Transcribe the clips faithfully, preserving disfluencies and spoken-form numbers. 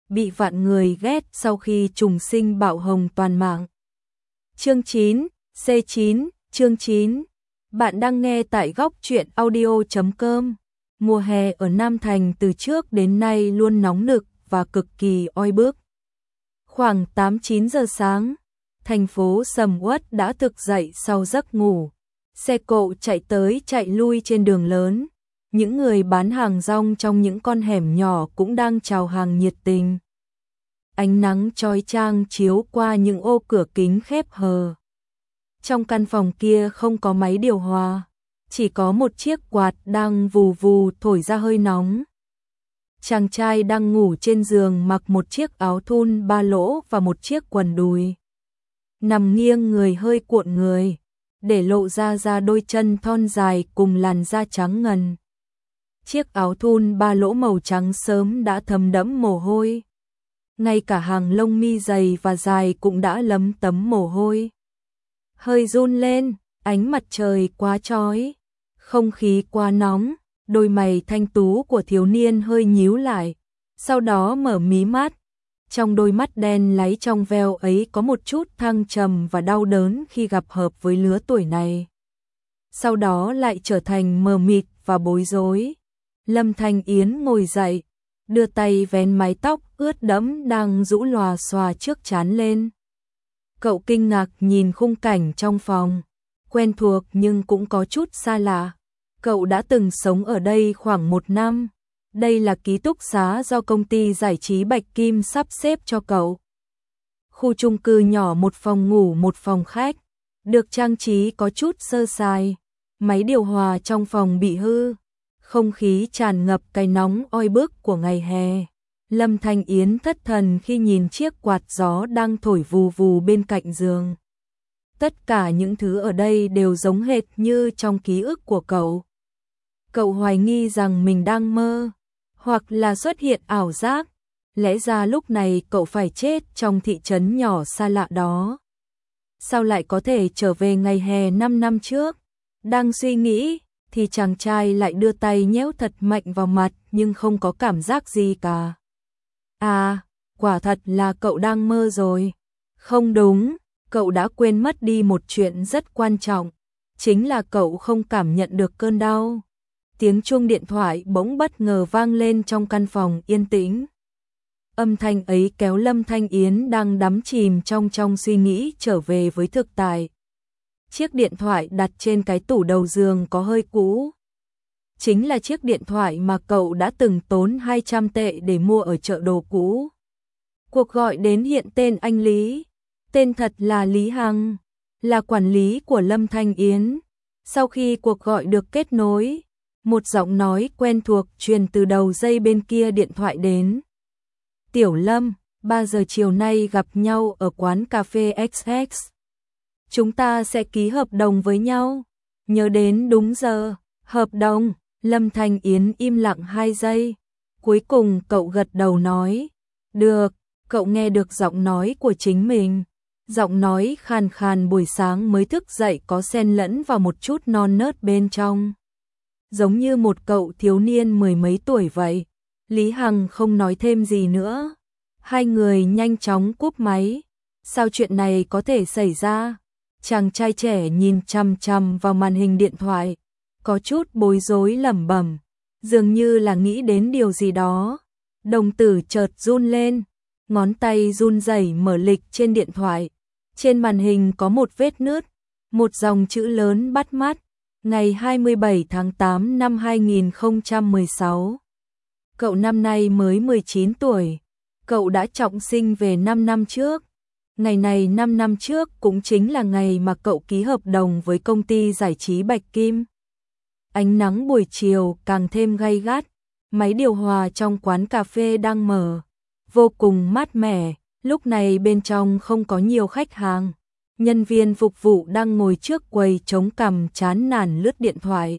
bị vạn người ghét sau khi trùng sinh bạo hồng toàn mạng. Chương chín, C chín, chương chín. Bạn đang nghe tại góc truyện audio chấm com. Mùa hè ở Nam Thành từ trước đến nay luôn nóng nực và cực kỳ oi bức. Khoảng tám chín giờ sáng, thành phố sầm uất đã thực dậy sau giấc ngủ. Xe cộ chạy tới chạy lui trên đường lớn. Những người bán hàng rong trong những con hẻm nhỏ cũng đang chào hàng nhiệt tình. Ánh nắng chói chang chiếu qua những ô cửa kính khép hờ. Trong căn phòng kia không có máy điều hòa, chỉ có một chiếc quạt đang vù vù thổi ra hơi nóng. Chàng trai đang ngủ trên giường mặc một chiếc áo thun ba lỗ và một chiếc quần đùi. Nằm nghiêng người hơi cuộn người, để lộ ra ra đôi chân thon dài cùng làn da trắng ngần. Chiếc áo thun ba lỗ màu trắng sớm đã thấm đẫm mồ hôi. Ngay cả hàng lông mi dày và dài cũng đã lấm tấm mồ hôi. Hơi run lên, ánh mặt trời quá chói, không khí quá nóng, đôi mày thanh tú của thiếu niên hơi nhíu lại, sau đó mở mí mắt. Trong đôi mắt đen láy trong veo ấy có một chút thăng trầm và đau đớn khi gặp hợp với lứa tuổi này. Sau đó lại trở thành mờ mịt và bối rối. Lâm Thanh Yến ngồi dậy, đưa tay vén mái tóc ướt đẫm đang rũ lòa xòa trước trán lên. Cậu kinh ngạc nhìn khung cảnh trong phòng, quen thuộc nhưng cũng có chút xa lạ. Cậu đã từng sống ở đây khoảng một năm. Đây là ký túc xá do công ty giải trí Bạch Kim sắp xếp cho cậu. Khu chung cư nhỏ, một phòng ngủ một phòng khách, được trang trí có chút sơ sài. Máy điều hòa trong phòng bị hư, không khí tràn ngập cái nóng oi bức của ngày hè. Lâm Thanh Yến thất thần khi nhìn chiếc quạt gió đang thổi vù vù bên cạnh giường. Tất cả những thứ ở đây đều giống hệt như trong ký ức của cậu. Cậu hoài nghi rằng mình đang mơ, hoặc là xuất hiện ảo giác. Lẽ ra lúc này cậu phải chết trong thị trấn nhỏ xa lạ đó. Sao lại có thể trở về ngày hè năm năm trước? Đang suy nghĩ, thì chàng trai lại đưa tay nhéo thật mạnh vào mặt nhưng không có cảm giác gì cả. À, quả thật là cậu đang mơ rồi. Không đúng, cậu đã quên mất đi một chuyện rất quan trọng. Chính là cậu không cảm nhận được cơn đau. Tiếng chuông điện thoại bỗng bất ngờ vang lên trong căn phòng yên tĩnh. Âm thanh ấy kéo Lâm Thanh Yến đang đắm chìm trong trong suy nghĩ trở về với thực tại. Chiếc điện thoại đặt trên cái tủ đầu giường có hơi cũ. Chính là chiếc điện thoại mà cậu đã từng tốn hai trăm tệ để mua ở chợ đồ cũ. Cuộc gọi đến hiện tên anh Lý. Tên thật là Lý Hằng, là quản lý của Lâm Thanh Yến. Sau khi cuộc gọi được kết nối, một giọng nói quen thuộc truyền từ đầu dây bên kia điện thoại đến. Tiểu Lâm, ba giờ chiều nay gặp nhau ở quán cà phê ích ích. Chúng ta sẽ ký hợp đồng với nhau. Nhớ đến đúng giờ. Hợp đồng. Lâm Thanh Yến im lặng hai giây. Cuối cùng cậu gật đầu nói. Được. Cậu nghe được giọng nói của chính mình. Giọng nói khàn khàn buổi sáng mới thức dậy có xen lẫn vào một chút non nớt bên trong. Giống như một cậu thiếu niên mười mấy tuổi vậy. Lý Hằng không nói thêm gì nữa. Hai người nhanh chóng cúp máy. Sao chuyện này có thể xảy ra? Chàng trai trẻ nhìn chằm chằm vào màn hình điện thoại, có chút bối rối lẩm bẩm, dường như là nghĩ đến điều gì đó. Đồng tử chợt run lên, ngón tay run rẩy mở lịch trên điện thoại. Trên màn hình có một vết nứt, một dòng chữ lớn bắt mắt, ngày hai mươi bảy tháng tám năm hai nghìn không trăm mười sáu. Cậu năm nay mới mười chín tuổi, cậu đã trọng sinh về năm năm trước. Ngày này năm năm trước cũng chính là ngày mà cậu ký hợp đồng với công ty giải trí Bạch Kim. Ánh nắng buổi chiều càng thêm gay gắt, máy điều hòa trong quán cà phê đang mở, vô cùng mát mẻ. Lúc này bên trong không có nhiều khách hàng, nhân viên phục vụ đang ngồi trước quầy chống cằm chán nản lướt điện thoại.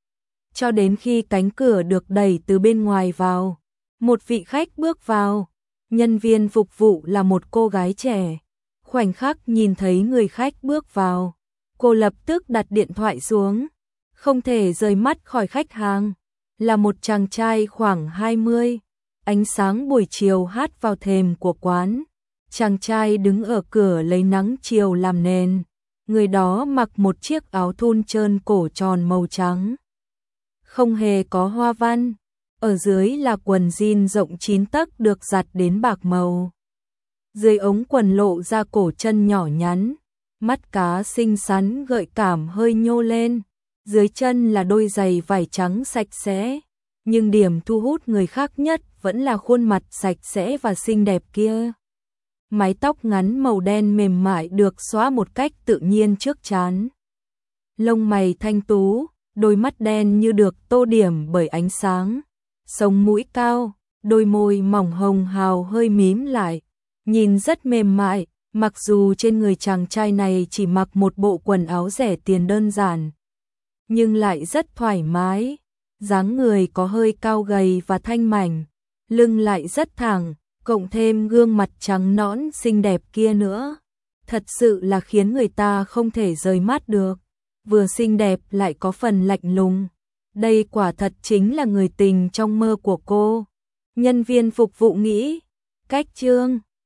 Cho đến khi cánh cửa được đẩy từ bên ngoài vào, một vị khách bước vào. Nhân viên phục vụ là một cô gái trẻ. Khoảnh khắc nhìn thấy người khách bước vào, cô lập tức đặt điện thoại xuống, không thể rời mắt khỏi khách hàng. Là một chàng trai khoảng hai mươi, Ánh sáng buổi chiều hát vào thềm của quán. Chàng trai đứng ở cửa lấy nắng chiều làm nền. Người đó mặc một chiếc áo thun trơn cổ tròn màu trắng, không hề có hoa văn. Ở dưới là quần jean rộng chín tấc được giặt đến bạc màu. Dưới ống quần lộ ra cổ chân nhỏ nhắn, mắt cá xinh xắn gợi cảm hơi nhô lên. Dưới chân là đôi giày vải trắng sạch sẽ. Nhưng điểm thu hút người khác nhất vẫn là khuôn mặt sạch sẽ và xinh đẹp kia. Mái tóc ngắn màu đen mềm mại được xõa một cách tự nhiên trước trán. Lông mày thanh tú, đôi mắt đen như được tô điểm bởi ánh sáng. Sống mũi cao, đôi môi mỏng hồng hào hơi mím lại, nhìn rất mềm mại, mặc dù trên người chàng trai này chỉ mặc một bộ quần áo rẻ tiền đơn giản, nhưng lại rất thoải mái. Dáng người có hơi cao gầy và thanh mảnh, lưng lại rất thẳng, cộng thêm gương mặt trắng nõn xinh đẹp kia nữa, thật sự là khiến người ta không thể rời mắt được. Vừa xinh đẹp lại có phần lạnh lùng. Đây quả thật chính là người tình trong mơ của cô. Nhân viên phục vụ nghĩ, cách chương